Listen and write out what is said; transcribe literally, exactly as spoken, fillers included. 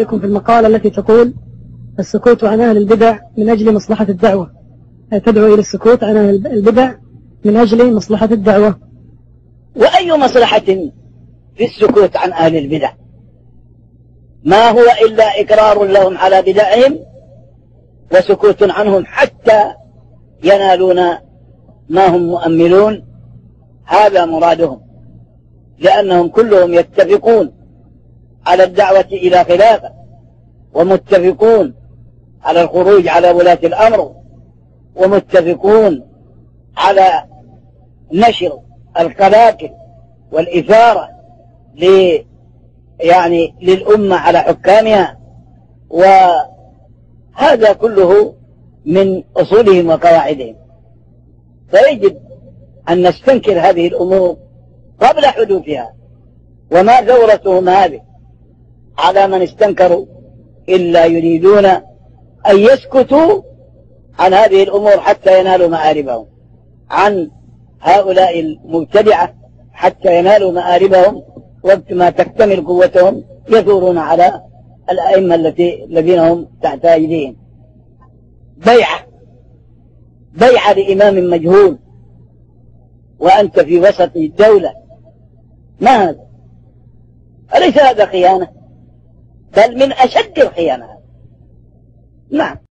رأيكم في المقالة التي تقول السكوت عن أهل البدع من أجل مصلحة الدعوة، تدعو إلى السكوت عن أهل البدع من أجل مصلحة الدعوة. وأي مصلحة في السكوت عن أهل البدع؟ ما هو إلا إقرار لهم على بدعهم وسكوت عنهم حتى ينالون ما هم مؤملون. هذا مرادهم، لأنهم كلهم يتفقون على الدعوة إلى خلافة، ومتفقون على الخروج على ولاة الأمر، ومتفقون على نشر القلاقل والإثارة ل يعني للأمة على حكامها، وهذا كله من أصولهم وقواعدهم. فيجب أن نستنكر هذه الأمور قبل حدوثها، وما ثورتهم هذه على من استنكروا إلا يريدون أن يسكتوا عن هذه الأمور حتى ينالوا مآربهم، عن هؤلاء المبتدعة حتى ينالوا مآربهم. وقت ما تكتمل قوتهم يثورون على الأئمة التي الذين هم تحت أيديهم. بيعة بيعة لإمام مجهول وأنت في وسط الدولة، ما هذا؟ أليس هذا خيانة؟ بل من أشد الخيانة. نعم.